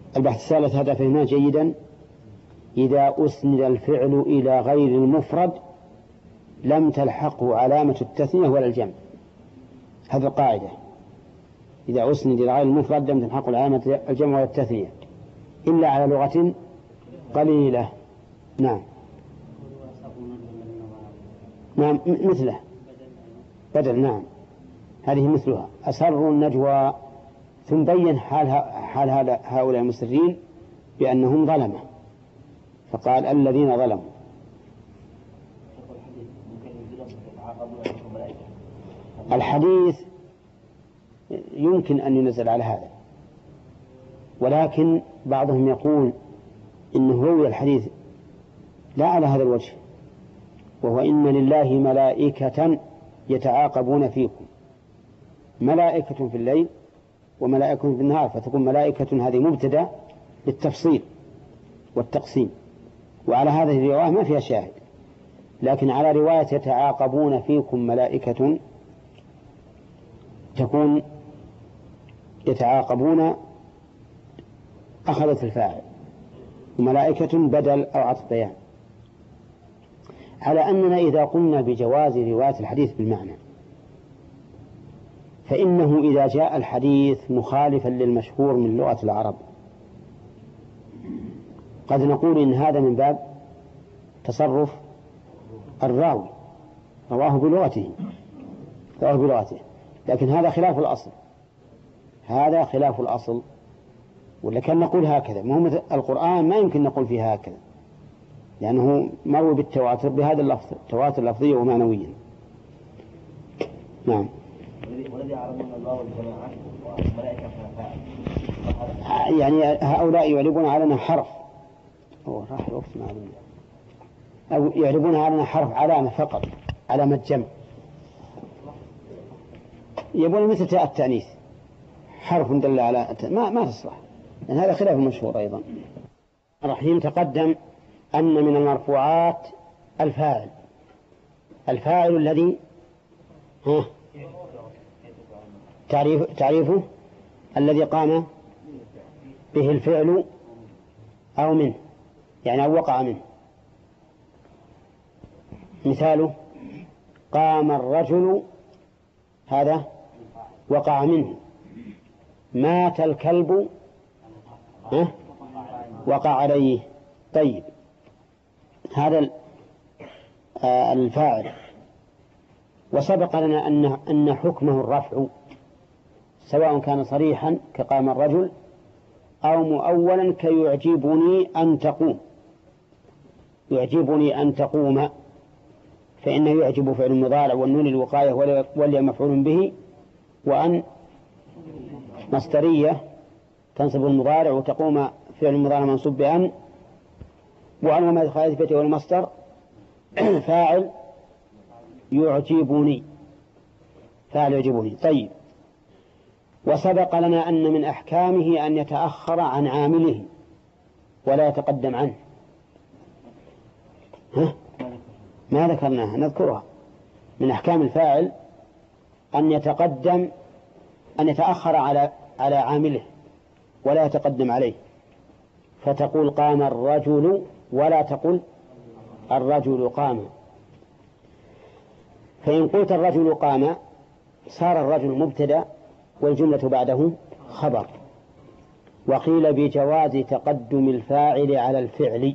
البحث الثالث هذا فهمناه جيدا. إذا أسند الفعل إلى غير المفرد لم تلحقه علامة التثنية ولا الجمع. هذه القاعدة، إذا أسند إلى غير المفرد لم تلحقه علامة الجمع ولا التثنية إلا على لغة قليلة. نعم نعم مثله بدل. نعم هذه مثلها. أسروا النجوى ثم بين حال هؤلاء المسرين بأنهم ظلمة فقال الذين ظلموا. الحديث يمكن أن ينزل على هذا، ولكن بعضهم يقول إنه روي الحديث لا على هذا الوجه، وهو إن لله ملائكة يتعاقبون فيكم، ملائكة في الليل وملائكة في النهار، فتكون ملائكة هذه مبتدأ للتفصيل والتقسيم، وعلى هذه الرواية ما فيها شاهد. لكن على رواية يتعاقبون فيكم ملائكة تكون يتعاقبون أخذت الفاعل، وملائكة بدل أو عطف بيان، على أننا إذا قلنا بجواز رواية الحديث بالمعنى فإنه إذا جاء الحديث مخالفا للمشهور من لغة العرب قد نقول إن هذا من باب تصرف الراوي، رواه بلغته، لكن هذا خلاف الأصل، هذا خلاف الأصل. ولا كان نقول هكذا، مثل القرآن ما يمكن نقول فيه هكذا لأنه مروي بالتواتر بهذا اللفظ، تواتر لفظيا ومعنويا. نعم. والذي يعلمون الله والجماعة وملائكة يعني هؤلاء يعربون علينا حرف، هو راح الوقت معلوم، أو يعربون علينا حرف علامة فقط، علامة جمع، يبون مثل تاء التأنيث حرف دل على ما تصلح، لأن هذا خلاف المشهور أيضا. الرحيم تقدم أن من المرفوعات الفاعل الذي تعريفه الذي قام به الفعل أو منه، يعني أو وقع منه. مثاله قام الرجل، هذا وقع منه. مات الكلب، وقع عليه. طيب هذا الفاعل. وسبق لنا أن حكمه الرفع، سواء كان صريحا كقام الرجل أو مؤولا كيعجبني أن تقوم. يعجبني أن تقوم فإنه يعجب فعل مضارع والنون الوقاية والياء مفعول به، وأن مصدرية تنصب المضارع وتقوم فعل المضارع منصوب بأن، وأن وما دخلت بيته والمصدر فاعل يعجبني، فاعل يعجبني. طيب وسبق لنا أن من أحكامه أن يتأخر عن عامله ولا يتقدم عنه. ما ذكرناها، نذكرها. من أحكام الفاعل أن يتأخر على عامله ولا يتقدم عليه، فتقول قام الرجل ولا تقول الرجل قام. فإن قلت الرجل قام صار الرجل مبتدأ والجملة بعده خبر. وقيل بجواز تقدم الفاعل على الفعل،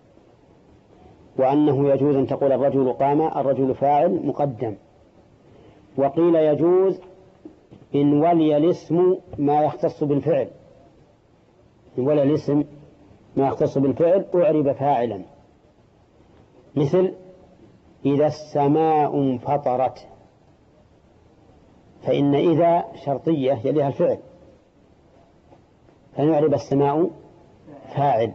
وأنه يجوز أن تقول الرجل قام، الرجل فاعل مقدم. وقيل يجوز إن ولي الاسم ما يختص بالفعل، إن ولي الاسم ما يختص بالفعل أعرب فاعلا، مثل إذا السماء انفطرت، فإن إذا شرطية يليها الفعل فنعرب السماء فاعل،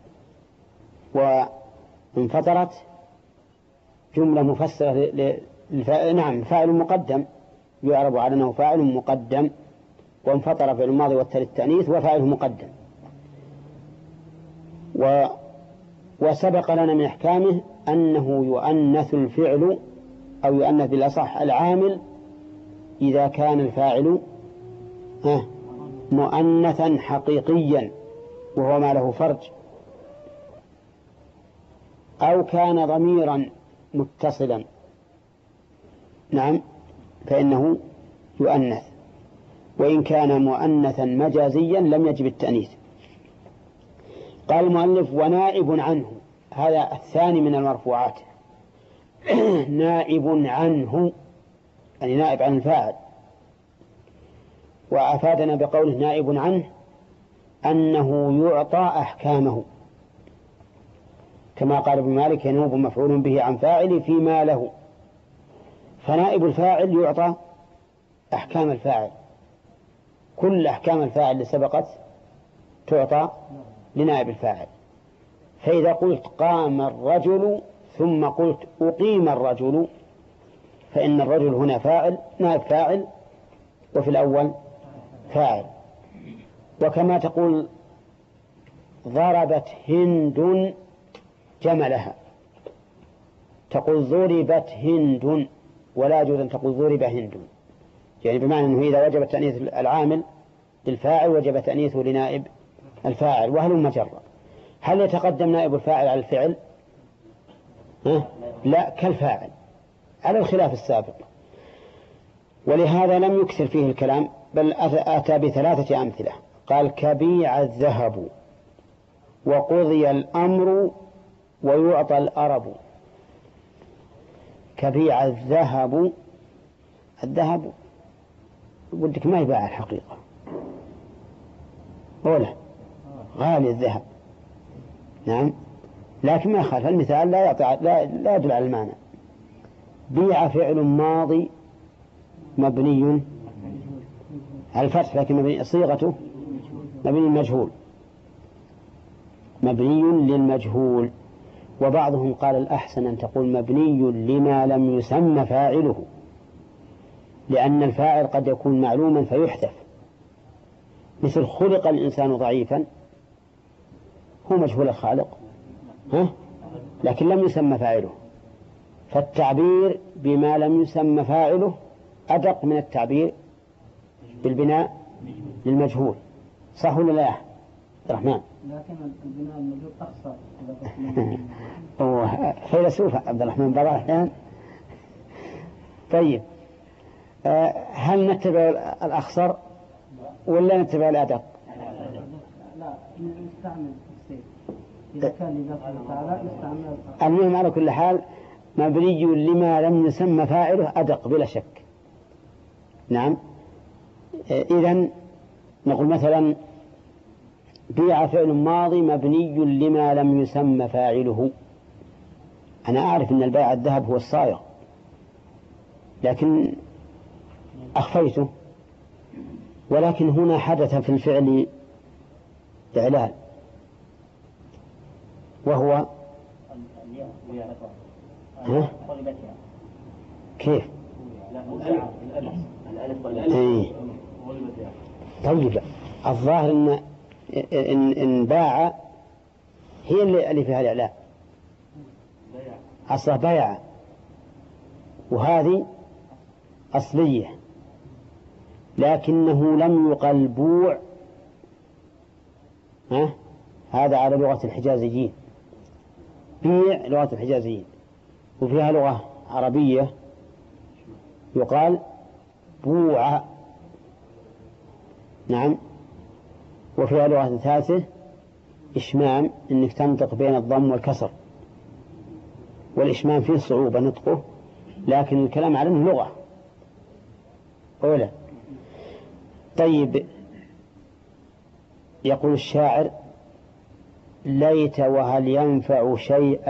وانفطرت جملة مفسرة نعم فاعل مقدم يعرب على أنه فاعل مقدم، وانفطر فعل الماضي والتالي التأنيث وفاعله مقدم. وسبق لنا من أحكامه أنه يؤنث الفعل أو يؤنث بالأصح العامل إذا كان الفاعل مؤنثا حقيقيا وهو ما له فرج، أو كان ضميرا متصلا نعم فإنه يؤنث، وإن كان مؤنثا مجازيا لم يجب التأنيث. قال المؤلف ونائب عنه، هذا الثاني من المرفوعات. نائب عنه يعني نائب عن الفاعل، وأفادنا بقوله نائب عنه أنه يعطى أحكامه، كما قال ابن مالك ينوب مفعول به عن فاعل فيما له، فنائب الفاعل يعطى أحكام الفاعل، كل أحكام الفاعل اللي سبقت تعطى لنائب الفاعل. فإذا قلت قام الرجل ثم قلت أقيم الرجل فإن الرجل هنا فاعل نائب فاعل، وفي الأول فاعل. وكما تقول ضربت هند جملها، تقول ضربت هند، ولا يجوز أن تقول ضرب هند، يعني بمعنى أنه إذا وجب تأنيث العامل للفاعل وجب تأنيثه لنائب الفاعل. وهل مجرد هل يتقدم نائب الفاعل على الفعل؟ لا، كالفاعل على الخلاف السابق. ولهذا لم يكثر فيه الكلام، بل أتى بثلاثة أمثلة. قال كبيع الذهب وقضي الأمر ويعطى الأرب. كبيع الذهب، الذهب ودك ما يباع الحقيقة ولا غالي الذهب، نعم، لكن ما يخالف المثال لا يدل على المعنى. بيع فعل ماضي مبني على الفتح، لكن صيغته مبني المجهول، مبني للمجهول. وبعضهم قال الأحسن أن تقول مبني لما لم يسمى فاعله، لأن الفاعل قد يكون معلوما فيحذف، مثل خلق الإنسان ضعيفا، هو مجهول الخالق لكن لم يسمى فاعله، فالتعبير بما لم يسمى فاعله أدق من التعبير بالبناء للمجهول. صح ولا لا عبد الرحمن؟ لكن البناء الموجود أخصر. هو فيلسوف عبد الرحمن بعض الأحيان. طيب هل نتبع الأخصر ولا نتبع الأدق؟ لا، نستعمل السيف إذا كان لله تعالى نستعمل. المهم على كل حال مبني لما لم يسمى فاعله أدق بلا شك. نعم. إذن نقول مثلا بيع فعل ماضي مبني لما لم يسمى فاعله. أنا أعرف أن البيع الذهب هو الصايغ، لكن أخفيته، ولكن هنا حدث في الفعل إعلال، وهو كيف؟ طيب الظاهر إن باع هي اللي فيها الإعلان، أصلا بيع، وهذه أصلية، لكنه لم يقل بوع. هذا على لغة الحجازيين، بيع لغة الحجازيين، وفيها لغة عربية يقال بوع، نعم، وفيها لغة ثالثة إشمام، إنك تنطق بين الضم والكسر، والإشمام فيه صعوبة نطقه، لكن الكلام على أنه لغة أولى. طيب يقول الشاعر ليت وهل ينفع شيئا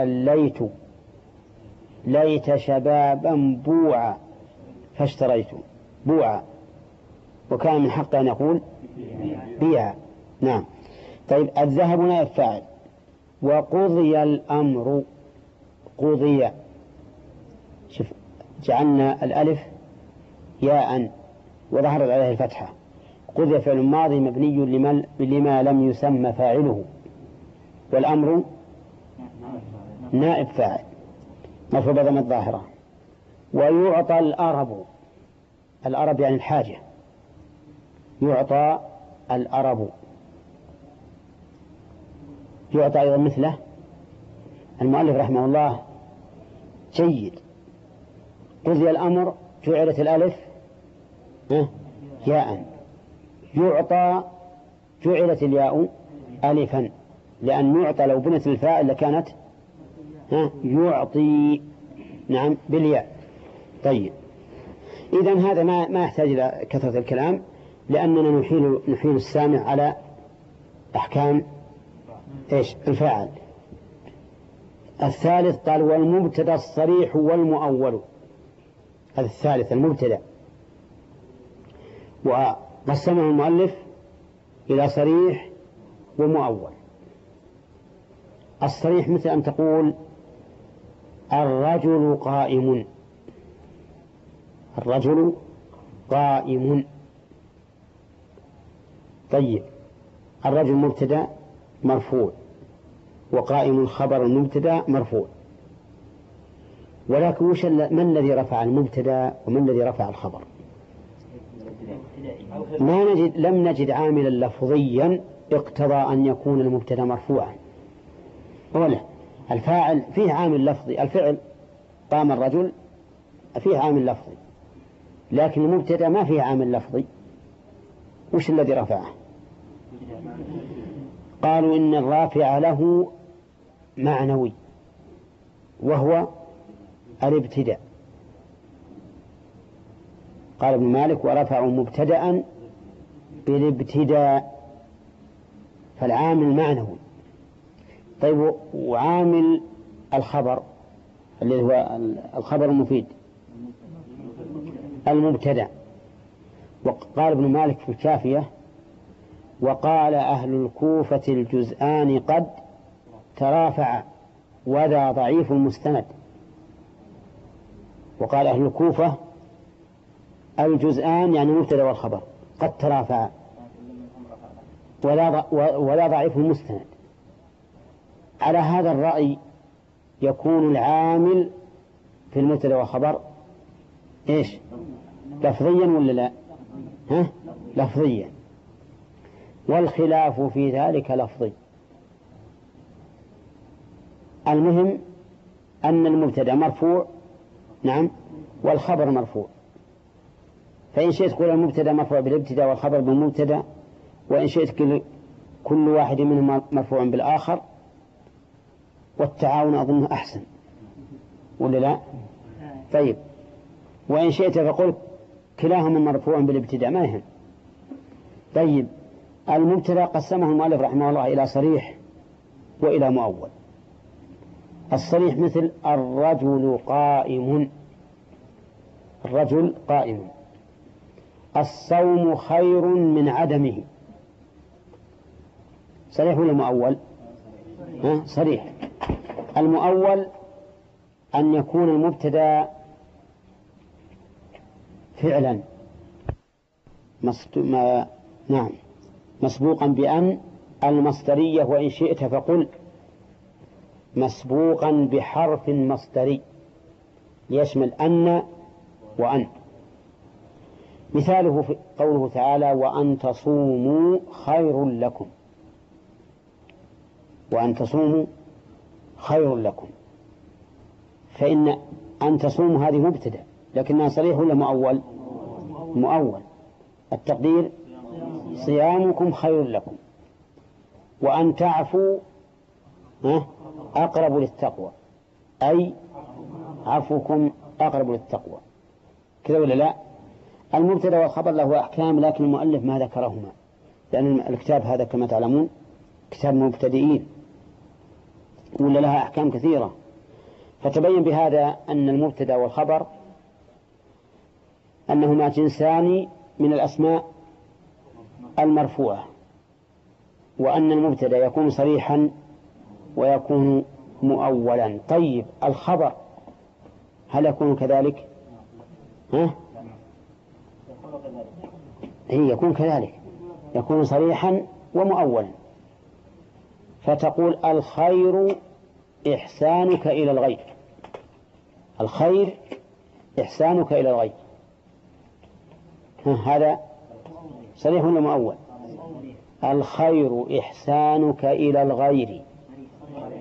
ليت شبابا بوعا فاشتريت بوعا، وكان من حقه أن يقول بيع. نعم. طيب الذهب نائب فاعل، وقضي الأمر، قضي، شوف جعلنا الألف ياء وظهرت عليه الفتحة. قضي فعل ماضي مبني لما لم يسمى فاعله، والأمر نائب فاعل مرفوع بضم الظاهرة. ويعطى الأرب، الأرب يعني الحاجة، يعطى الأرب. يعطى أيضا مثله. المؤلف رحمه الله جيد. قضي الأمر جعلت الألف ياء، يعطى جعلت الياء ألفا، لأن يعطى لو بنت الفاعل لكانت يعطي، نعم، بالياء. طيب، إذن هذا ما يحتاج إلى كثرة الكلام، لأننا نحيل السامع على أحكام الفاعل. الثالث قال والمبتدأ الصريح والمؤول. هذا الثالث المبتدأ، وقسمه المؤلف إلى صريح ومؤول. الصريح مثل أن تقول الرجل قائم، الرجل قائم. طيب، الرجل مبتدأ مرفوع، وقائم خبر المبتدأ مرفوع، ولكن ما الذي رفع المبتدأ وما الذي رفع الخبر؟ لم نجد عاملا لفظيا اقتضى أن يكون المبتدأ مرفوعا. ولا الفاعل فيه عامل لفظي، الفعل قام الرجل فيه عامل لفظي، لكن المبتدأ ما فيه عامل لفظي. وش الذي رفعه؟ قالوا إن الرافع له معنوي وهو الابتداء. قال ابن مالك ورفعوا مبتدأ بالابتداء، فالعامل معنوي. طيب، وعامل الخبر الذي هو الخبر المفيد المبتدأ. وقال ابن مالك في الكافية وقال أهل الكوفة الجزآن قد ترافع وذا ضعيف المستند. وقال أهل الكوفة الجزآن يعني المبتدأ والخبر قد ترافع ولا ضعيف المستند. على هذا الرأي يكون العامل في المبتدأ والخبر لفظيا ولا لا؟ لفظيا، والخلاف في ذلك لفظي. المهم أن المبتدأ مرفوع، نعم، والخبر مرفوع. فإن شئت قول المبتدأ مرفوع بالابتداء والخبر بالمبتدأ، وإن شئت كل واحد منهم مرفوع بالآخر، والتعاون أظنه أحسن ولا لا؟ طيب، وإن شئت فقل كلاهما مرفوع بالابتداء، ما يهم. طيب، المبتدأ قسمه المؤلف رحمه الله إلى صريح وإلى مؤول. الصريح مثل الرجل قائم، الرجل قائم. الصوم خير من عدمه، صريح ولا مؤول؟ صريح. المؤول أن يكون المبتدأ فعلا نعم مسبوقا بأن المصدرية، وإن شئت فقل مسبوقا بحرف مصدري يشمل أن وأن. مثاله في قوله تعالى وأن تصوموا خير لكم، وأن تصوموا خير لكم، فإن أن تصوموا هذه مبتدأ لكنها صريح ولا مؤول؟ مؤول. التقدير صيامكم خير لكم. وأن تعفوا أقرب للتقوى، أي عفوكم أقرب للتقوى، كذا ولا لا؟ المبتدأ والخبر له أحكام، لكن المؤلف ما ذكرهما، لأن الكتاب هذا كما تعلمون كتاب مبتدئين ولا لها أحكام كثيرة. فتبين بهذا أن المبتدأ والخبر أنهما جنسان من الأسماء المرفوعة، وأن المبتدأ يكون صريحا ويكون مؤولا. طيب، الخبر هل يكون كذلك؟ يكون كذلك، يكون صريحا ومؤولا. فتقول الخير إحسانك إلى الغير، الخير إحسانك إلى الغير، هذا صريح ولا مؤول؟ الخير إحسانك إلى الغير،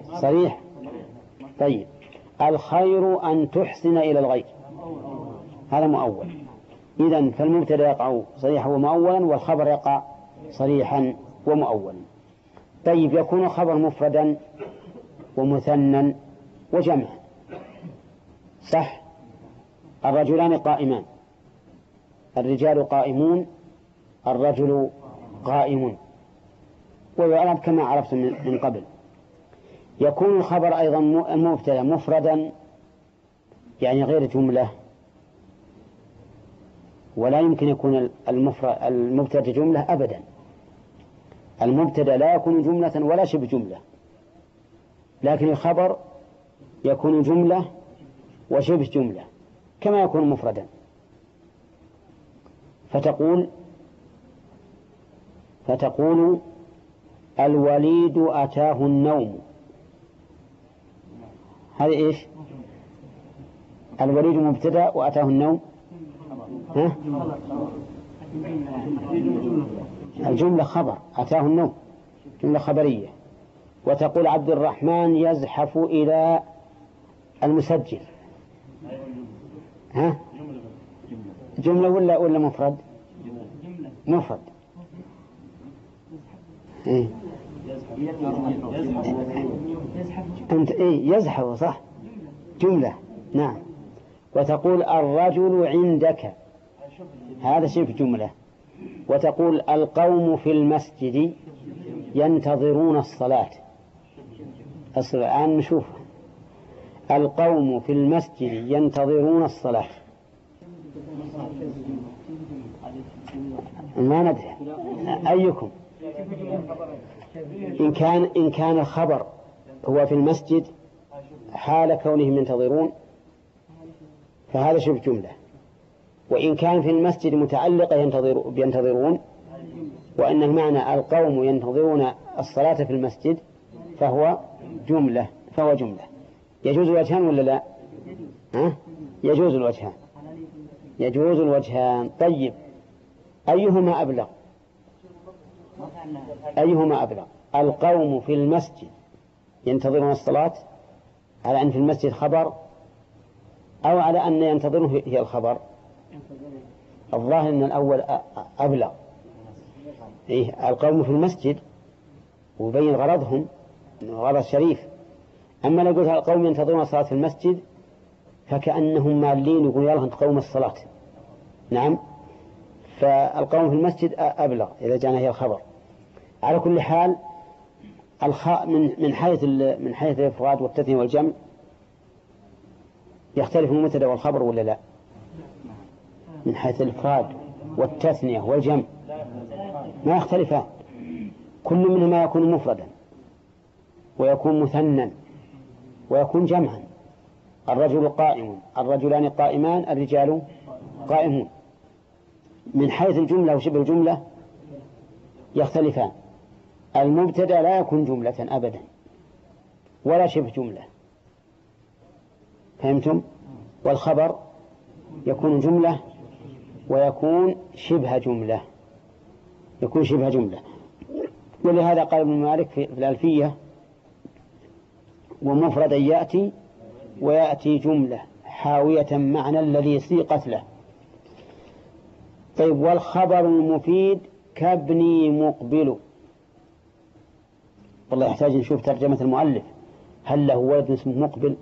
صريح. طيب الخير أن تحسن إلى الغير، هذا مؤول. إذن فالمبتدأ يقع صريحا ومؤولا، والخبر يقع صريحا ومؤولا. طيب يكون الخبر مفردا ومثنى وجمع، صح؟ الرجلان قائمان، الرجال قائمون، الرجل قائم، ويعرف كما عرفت من قبل. يكون الخبر أيضا المبتدأ مفردا يعني غير جملة، ولا يمكن يكون المبتدأ جملة أبدا. المبتدأ لا يكون جملة ولا شبه جملة، لكن الخبر يكون جملة وشبه جملة كما يكون مفردا. فتقول الوليد أتاه النوم. هذا إيش؟ الوليد مبتدأ وأتاه النوم ها؟ الجملة خبر، أتاه النوم جملة خبرية. وتقول عبد الرحمن يزحف إلى المسجل، ها؟ جملة ولا مفرد؟ مفرد. إيه؟ أنت إيه يزحف صح، جملة. نعم. وتقول الرجل عندك، هذا شبه جملة. وتقول القوم في المسجد ينتظرون الصلاة. الآن نشوف القوم في المسجد ينتظرون الصلاة، ما ندري أيكم. إن كان الخبر هو في المسجد حال كونهم ينتظرون فهذا شبه جملة، وإن كان في المسجد متعلقة ينتظرون وأن المعنى القوم ينتظرون الصلاة في المسجد فهو جملة. يجوز الوجهان ولا لا؟ يجوز الوجهان، يجوز الوجهان. طيب أيهما أبلغ؟ القوم في المسجد ينتظرون الصلاة على أن في المسجد خبر، أو على أن ينتظرون هي الخبر؟ الظاهر أن الأول أبلغ. إيه؟ القوم في المسجد وبين غرضهم غرض شريف. أما لو قلت القوم ينتظرون الصلاة في المسجد فكأنهم مالين يقولون يلا تقوم الصلاة. نعم. فالقوم في المسجد أبلغ إذا جاءنا هي الخبر. على كل حال من حيث الإفراد والتثنية والجمع يختلف المبتدأ والخبر ولا لا؟ من حيث الإفراد والتثنية والجمع ما يختلفان، كل منهما يكون مفردا ويكون مثنى ويكون جمعا. الرجل قائم، الرجلان قائمان، الرجال قائمون. من حيث الجملة وشبه الجملة يختلفان. المبتدأ لا يكون جملة أبدا ولا شبه جملة، فهمتم؟ والخبر يكون جملة ويكون شبه جملة، ولهذا قال ابن مالك في الألفية ومفردا يأتي ويأتي جملة حاوية معنى الذي سيقت له. طيب والخبر المفيد كابني مقبل. والله يحتاج نشوف ترجمة المؤلف، هل له ولد اسمه مقبل؟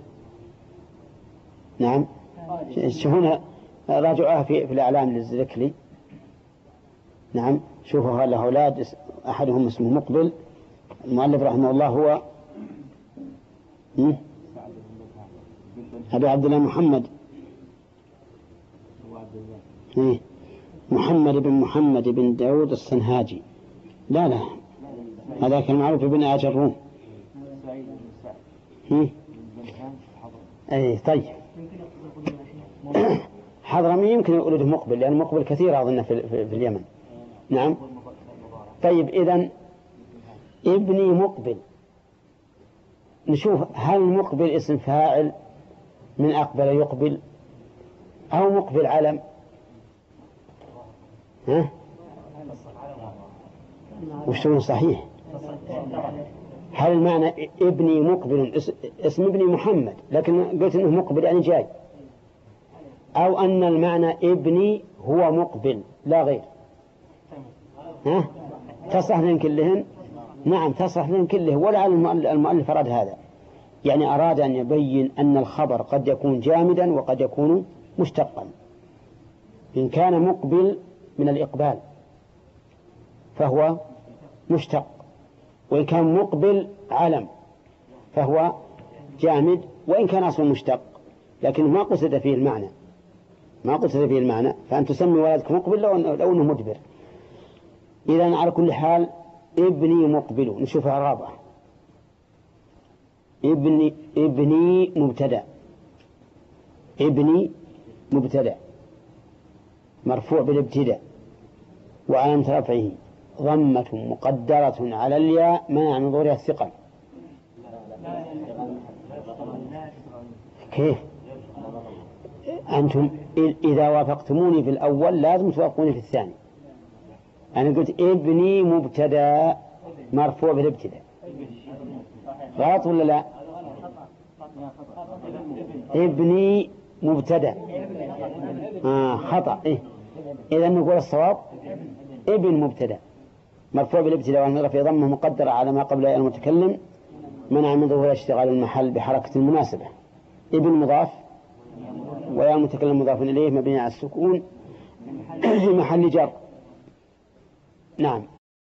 نعم. هنا راجعوها في الأعلام للزكلي. نعم شوفوا هل له أولاد أحدهم اسمه مقبل. المؤلف رحمه الله هو أبي عبد الله محمد محمد بن داود السنهاجي. لا هذا كان معروف بن آجروم. أي طيب حضرمي يمكن يقول مقبل لأن مقبل كثير أظن في اليمن. نعم. طيب إذن ابني مقبل، نشوف هل مقبل اسم فاعل من أقبل يقبل أو مقبل علم؟ وش تقول صحيح؟ هل المعنى ابني مقبل اسم ابني محمد لكن قلت انه مقبل يعني جاي، او ان المعنى ابني هو مقبل لا غير؟ ها؟ تصح لهم كلهن؟ نعم تصح لهم كلهن، ولا المؤلف أراد هذا، يعني أراد أن يبين أن الخبر قد يكون جامدا وقد يكون مشتقا. إن كان مقبل من الإقبال فهو مشتق، وإن كان مقبل علم فهو جامد، وإن كان أصلا مشتق لكن ما قصد فيه المعنى، ما قصد فيه المعنى، فأن تسمي ولدك مقبل لو أنه مدبر. إذن على كل حال ابني مقبل. نشوف إعرابه. ابني مبتدأ، ابني مبتدأ مرفوع بالابتداء وعلامة رفعه ضمة مقدرة على الياء منع من ظهورها الثقل. كيف أنتم إذا وافقتموني في الأول لازم توافقوني في الثاني. أنا قلت ابني مبتدأ مرفوع بالابتداء، غلط ولا لا؟ ابني مبتدأ خطأ. إذا نقول الصواب ابن مبتدأ مرفوع بالابتداء والنظر في ضمه مقدرة على ما قبل المتكلم منع من ظهور اشتغال المحل بحركة المناسبة. ابن مضاف ويا المتكلم مضاف إليه مبني على السكون في محل جر. نعم.